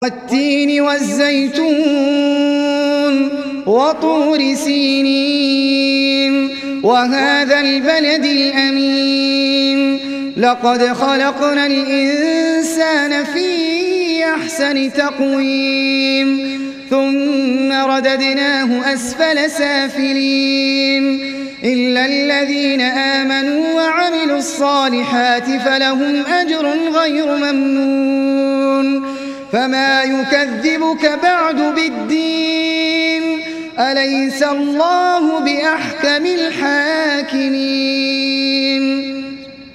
والتين والزيتون وطور سينين وهذا البلد الأمين لقد خلقنا الإنسان في أحسن تقويم ثم رددناه أسفل سافلين إلا الذين آمنوا وعملوا الصالحات فلهم أجر غير ممنون فما يكذبك بعد بالدين أليس الله بأحكم الحاكمين